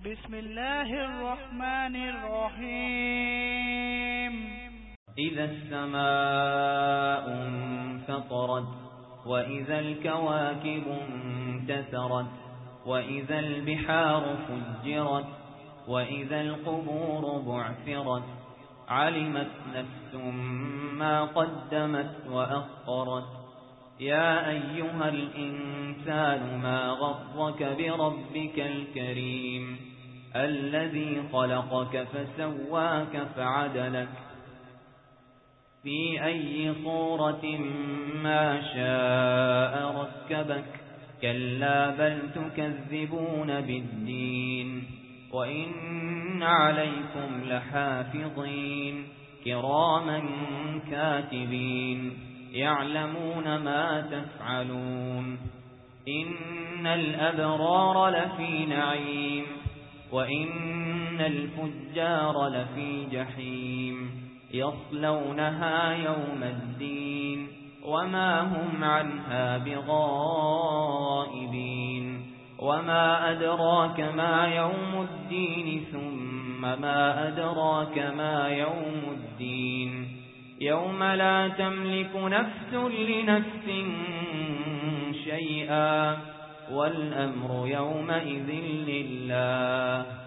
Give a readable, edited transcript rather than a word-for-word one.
بسم الله الرحمن الرحيم إذا السماء انفطرت وإذا الكواكب انتثرت وإذا البحار فجرت وإذا القبور بعثرت علمت نفس ما قدمت وأخرت يا أيها الإنسان ما غرك بربك الكريم الذي خلقك فسواك فعدلك في أي صورة ما شاء ركبك كلا بل تكذبون بالدين وإن عليكم لحافظين كراما كاتبين يعلمون ما تفعلون إن الأبرار لفي نعيم وإن الفجار لفي جحيم يصلونها يوم الدين وما هم عنها بغائبين وما أدراك ما يوم الدين ثم ما أدراك ما يوم الدين يوم لا تملك نفس لنفس شيئا والأمر يومئذ لله